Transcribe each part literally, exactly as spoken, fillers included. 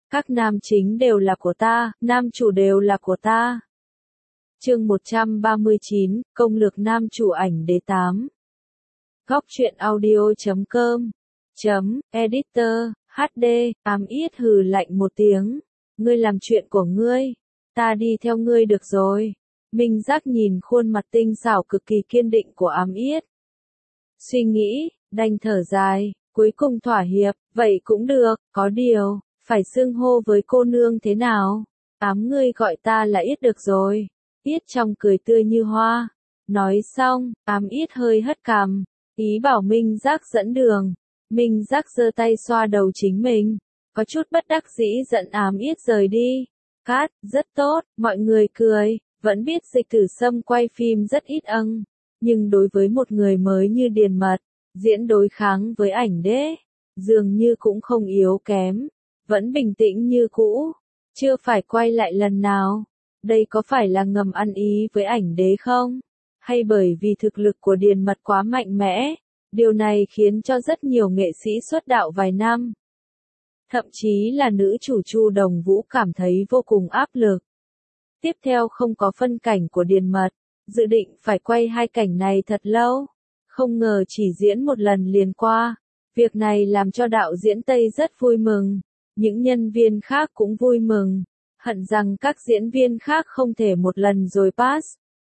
Các nam chính đều là của ta, nam chủ đều là của ta. Chương một trăm ba mươi chín, Công lược nam chủ ảnh đế tám. Góc truyện audio chấm com chấm editor hát đê. Ám yết hừ lạnh một tiếng. Ngươi làm chuyện của ngươi, ta đi theo ngươi được rồi. Minh Giác nhìn khuôn mặt tinh xảo cực kỳ kiên định của Ám yết. Suy nghĩ, đành thở dài, cuối cùng thỏa hiệp, vậy cũng được, có điều, phải xưng hô với cô nương thế nào? Ám ngươi gọi ta là Yết được rồi. Yết trong cười tươi như hoa. Nói xong, Ám Yết hơi hất cằm, ý bảo Minh Giác dẫn đường. Minh Giác giơ tay xoa đầu chính mình, có chút bất đắc dĩ dẫn Ám Yết rời đi. Cát, rất tốt, mọi người cười, vẫn biết Dịch Tử Sâm quay phim rất ít âng. Nhưng đối với một người mới như Điền Mật, diễn đối kháng với ảnh đế, dường như cũng không yếu kém, vẫn bình tĩnh như cũ, chưa phải quay lại lần nào. Đây có phải là ngầm ăn ý với ảnh đế không? Hay bởi vì thực lực của Điền Mật quá mạnh mẽ, điều này khiến cho rất nhiều nghệ sĩ xuất đạo vài năm. Thậm chí là nữ chủ Chu Đồng Vũ cảm thấy vô cùng áp lực. Tiếp theo không có phân cảnh của Điền Mật, dự định phải quay hai cảnh này thật lâu. Không ngờ chỉ diễn một lần liền qua. Việc này làm cho đạo diễn Tây rất vui mừng. Những nhân viên khác cũng vui mừng. Hận rằng các diễn viên khác không thể một lần rồi pass.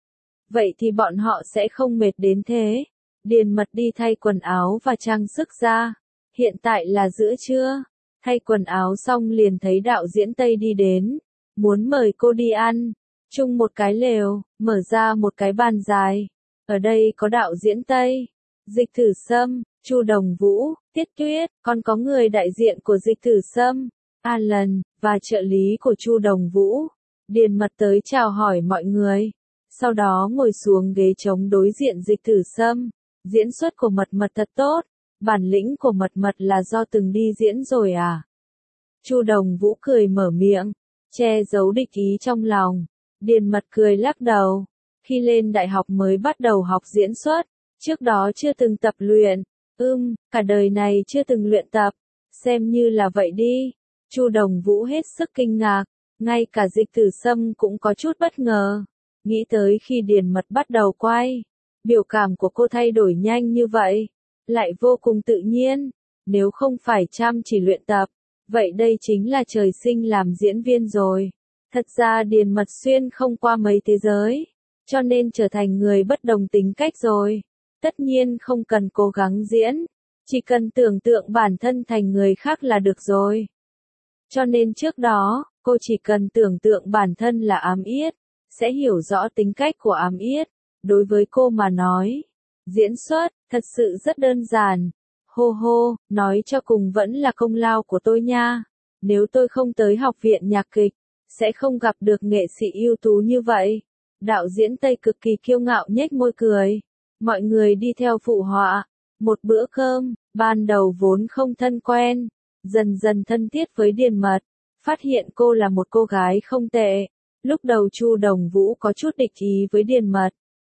Vậy thì bọn họ sẽ không mệt đến thế. Điền Mật đi thay quần áo và trang sức ra. Hiện tại là giữa trưa. Thay quần áo xong liền thấy đạo diễn Tây đi đến. Muốn mời cô đi ăn. Chung một cái lều, mở ra một cái bàn dài. Ở đây có đạo diễn Tây, Dịch Tử Sâm, Chu Đồng Vũ, Tiết Tuyết, còn có người đại diện của Dịch Tử Sâm, Alan, và trợ lý của Chu Đồng Vũ. Điền Mật tới chào hỏi mọi người, sau đó ngồi xuống ghế trống đối diện Dịch Tử Sâm. Diễn xuất của Mật Mật thật tốt, bản lĩnh của Mật Mật là do từng đi diễn rồi à? Chu Đồng Vũ cười mở miệng, che giấu địch ý trong lòng. Điền Mật cười lắc đầu. Khi lên đại học mới bắt đầu học diễn xuất, trước đó chưa từng tập luyện. Ưm, cả đời này chưa từng luyện tập, xem như là vậy đi. Chu Đồng Vũ hết sức kinh ngạc, ngay cả Dịch Tử Sâm cũng có chút bất ngờ. Nghĩ tới khi Điền Mật bắt đầu quay, biểu cảm của cô thay đổi nhanh như vậy, lại vô cùng tự nhiên. Nếu không phải chăm chỉ luyện tập, vậy đây chính là trời sinh làm diễn viên rồi. Thật ra Điền Mật xuyên không qua mấy thế giới, cho nên trở thành người bất đồng tính cách rồi. Tất nhiên không cần cố gắng diễn, chỉ cần tưởng tượng bản thân thành người khác là được rồi. Cho nên trước đó, cô chỉ cần tưởng tượng bản thân là Ám Yết, sẽ hiểu rõ tính cách của Ám Yết. Đối với cô mà nói, diễn xuất, thật sự rất đơn giản. Hô hô, nói cho cùng vẫn là công lao của tôi nha. Nếu tôi không tới học viện nhạc kịch, sẽ không gặp được nghệ sĩ ưu tú như vậy. Đạo diễn Tây cực kỳ kiêu ngạo nhếch môi cười. Mọi người đi theo phụ họa. Một bữa cơm, ban đầu vốn không thân quen, dần dần thân thiết với Điền Mật. Phát hiện cô là một cô gái không tệ. Lúc đầu Chu Đồng Vũ có chút địch ý với Điền Mật.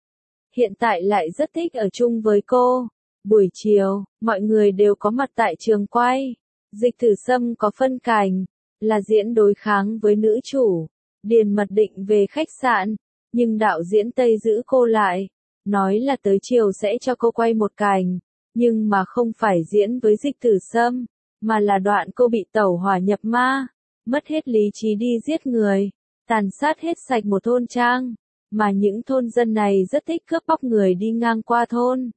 Hiện tại lại rất thích ở chung với cô. Buổi chiều, mọi người đều có mặt tại trường quay. Dịch Tử Sâm có phân cảnh, là diễn đối kháng với nữ chủ. Điền Mật định về khách sạn, nhưng đạo diễn Tây giữ cô lại, nói là tới chiều sẽ cho cô quay một cảnh, nhưng mà không phải diễn với Dịch Tử Sâm, mà là đoạn cô bị tẩu hỏa nhập ma, mất hết lý trí đi giết người, tàn sát hết sạch một thôn trang, mà những thôn dân này rất thích cướp bóc người đi ngang qua thôn.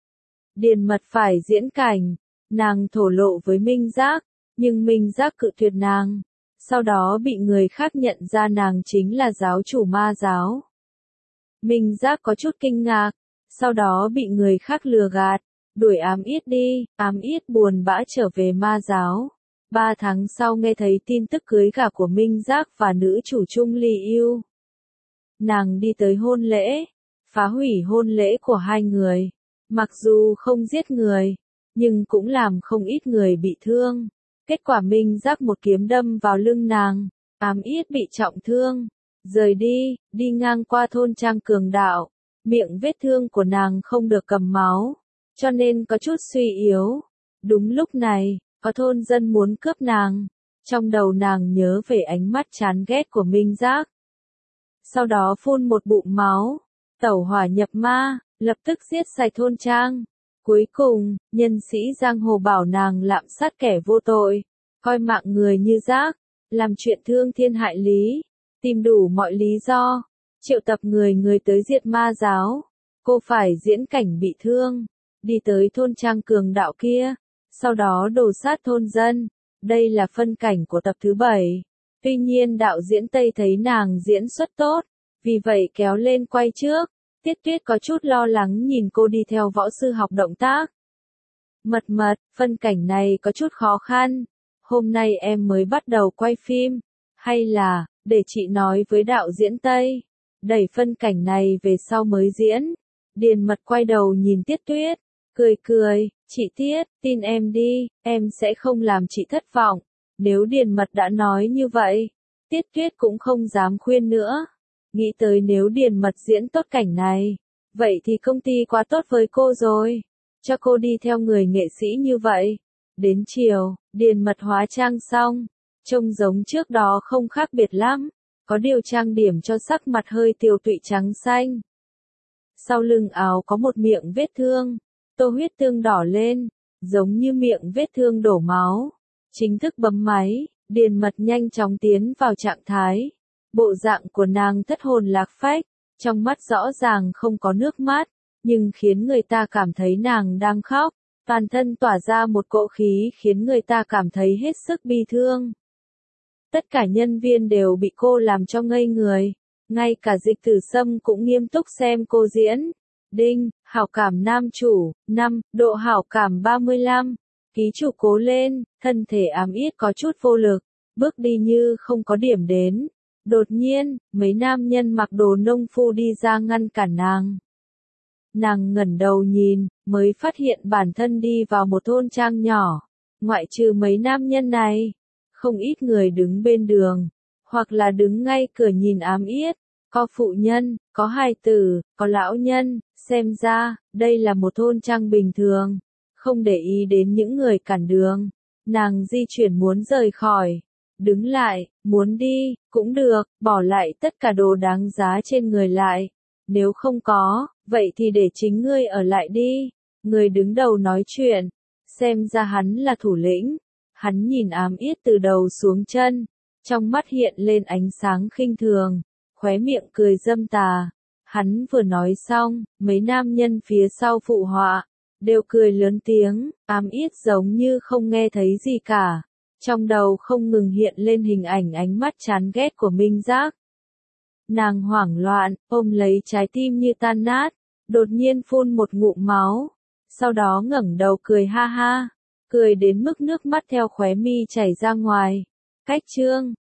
Điền Mật phải diễn cảnh, nàng thổ lộ với Minh Giác, nhưng Minh Giác cự tuyệt nàng. Sau đó bị người khác nhận ra nàng chính là giáo chủ ma giáo. Minh Giác có chút kinh ngạc, sau đó bị người khác lừa gạt, đuổi Ám Yết đi. Ám Yết buồn bã trở về ma giáo. Ba tháng sau nghe thấy tin tức cưới gả của Minh Giác và nữ chủ Trung Ly Yêu. Nàng đi tới hôn lễ, phá hủy hôn lễ của hai người. Mặc dù không giết người, nhưng cũng làm không ít người bị thương. Kết quả Minh Giác một kiếm đâm vào lưng nàng, Ám Yết bị trọng thương. Rời đi, đi ngang qua thôn trang Cường Đạo, miệng vết thương của nàng không được cầm máu, cho nên có chút suy yếu. Đúng lúc này, có thôn dân muốn cướp nàng, Trong đầu nàng nhớ về ánh mắt chán ghét của Minh Giác. Sau đó phun một bụng máu, tẩu hỏa nhập ma, lập tức giết sạch thôn trang. Cuối cùng, nhân sĩ giang hồ bảo nàng lạm sát kẻ vô tội, coi mạng người như rác, làm chuyện thương thiên hại lý, tìm đủ mọi lý do, triệu tập người người tới diệt ma giáo. Cô phải diễn cảnh bị thương, đi tới thôn trang cường đạo kia, sau đó đồ sát thôn dân. Đây là phân cảnh của tập thứ bảy. Tuy nhiên đạo diễn Tây thấy nàng diễn xuất tốt, vì vậy kéo lên quay trước. Tiết Tuyết có chút lo lắng nhìn cô đi theo võ sư học động tác. Mật mật, phân cảnh này có chút khó khăn. Hôm nay em mới bắt đầu quay phim. Hay là, để chị nói với đạo diễn Tây, đẩy phân cảnh này về sau mới diễn. Điền Mật quay đầu nhìn Tiết Tuyết, cười cười, chị Tiết, tin em đi, em sẽ không làm chị thất vọng. Nếu Điền Mật đã nói như vậy, Tiết Tuyết cũng không dám khuyên nữa. Nghĩ tới nếu Điền Mật diễn tốt cảnh này, vậy thì công ty quá tốt với cô rồi. Cho cô đi theo người nghệ sĩ như vậy. Đến chiều, Điền Mật hóa trang xong, trông giống trước đó không khác biệt lắm, có điều trang điểm cho sắc mặt hơi tiều tụy trắng xanh. Sau lưng áo có một miệng vết thương, tô huyết tương đỏ lên, giống như miệng vết thương đổ máu. Chính thức bấm máy, Điền Mật nhanh chóng tiến vào trạng thái. Bộ dạng của nàng thất hồn lạc phách, trong mắt rõ ràng không có nước mắt, nhưng khiến người ta cảm thấy nàng đang khóc. Toàn thân tỏa ra một cỗ khí khiến người ta cảm thấy hết sức bi thương. Tất cả nhân viên đều bị cô làm cho ngây người. Ngay cả Dịch Tử Sâm cũng nghiêm túc xem cô diễn. Đinh, hảo cảm nam chủ, năm, độ hảo cảm ba mươi lăm. Ký chủ cố lên, thân thể ám yết có chút vô lực, bước đi như không có điểm đến. Đột nhiên, mấy nam nhân mặc đồ nông phu đi ra ngăn cản nàng. Nàng ngẩng đầu nhìn, mới phát hiện bản thân đi vào một thôn trang nhỏ. Ngoại trừ mấy nam nhân này, không ít người đứng bên đường, hoặc là đứng ngay cửa nhìn ám yết. Có phụ nhân, có hài tử, có lão nhân, xem ra, đây là một thôn trang bình thường. Không để ý đến những người cản đường, nàng di chuyển muốn rời khỏi. Đứng lại, muốn đi, cũng được, bỏ lại tất cả đồ đáng giá trên người lại. Nếu không có, vậy thì để chính ngươi ở lại đi. Người đứng đầu nói chuyện, xem ra hắn là thủ lĩnh. Hắn nhìn ám yết từ đầu xuống chân, trong mắt hiện lên ánh sáng khinh thường, khóe miệng cười dâm tà. Hắn vừa nói xong, mấy nam nhân phía sau phụ họa, đều cười lớn tiếng, ám yết giống như không nghe thấy gì cả. Trong đầu không ngừng hiện lên hình ảnh ánh mắt chán ghét của Minh Giác. Nàng hoảng loạn, ôm lấy trái tim như tan nát, đột nhiên phun một ngụm máu, sau đó ngẩng đầu cười ha ha, cười đến mức nước mắt theo khóe mi chảy ra ngoài. Cách chương